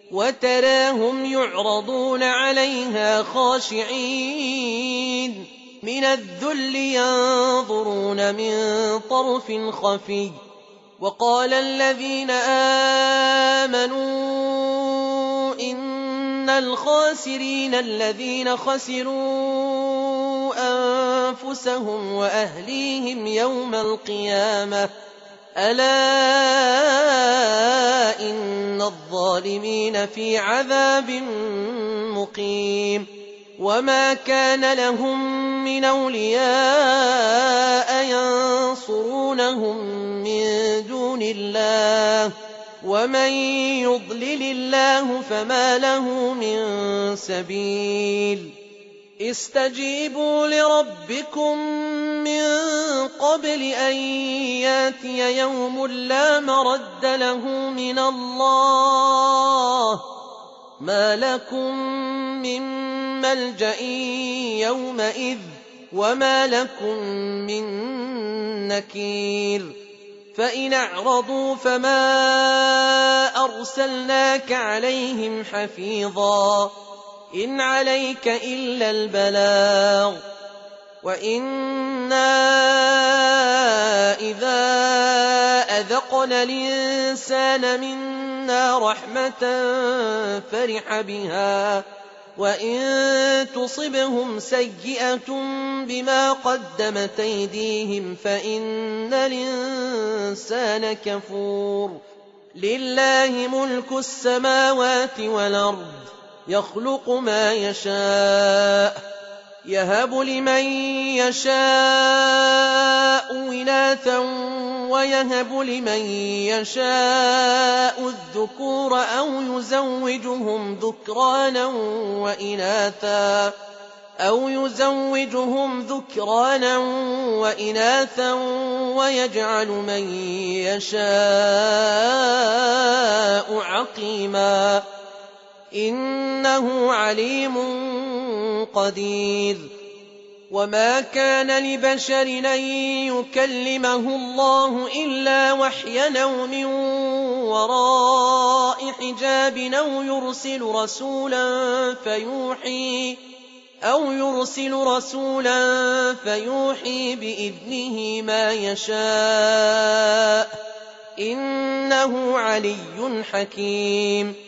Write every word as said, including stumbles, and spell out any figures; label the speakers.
Speaker 1: وتراهم يعرضون عليها خاشعين من الذل ينظرون من طرف خفي. وقال الذين آمنوا إن الخاسرين الذين خسروا أنفسهم وأهليهم يوم القيامة ألا إن الظالمين في عذاب مقيم. وما كان لهم من أولياء ينصرونهم من دون الله ومن يضلل الله فما له من سبيل. استجيبوا لربكم من قبل أن ياتي يوم لا مرد له من الله ما لكم من ملجأ يومئذ وما لكم من نكير. فإن أعرضوا فما أرسلناك عليهم حفيظا إن عليك إلا البلاغ وإنا إذا أذقنا الإنسان منا رحمة فرح بها وإن تصبهم سيئة بما قدمت أيديهم فإن الإنسان كفور. لله ملك السماوات والأرض يخلق ما يشاء يهب لمن يشاء إناثا ويهب لمن يشاء الذكور أو يزوجهم ذكرانا وإناثا أو يزوجهم ذكرانا وإناثا ويجعل من يشاء عقيما إنه عليم قدير. وما كان لبشر أن يكلمه الله إلا وحيا أو من وراء حجاب أو يرسل رسولا فيوحي أو يرسل رسولا فيوحي بإذنه ما يشاء إنه علي حكيم.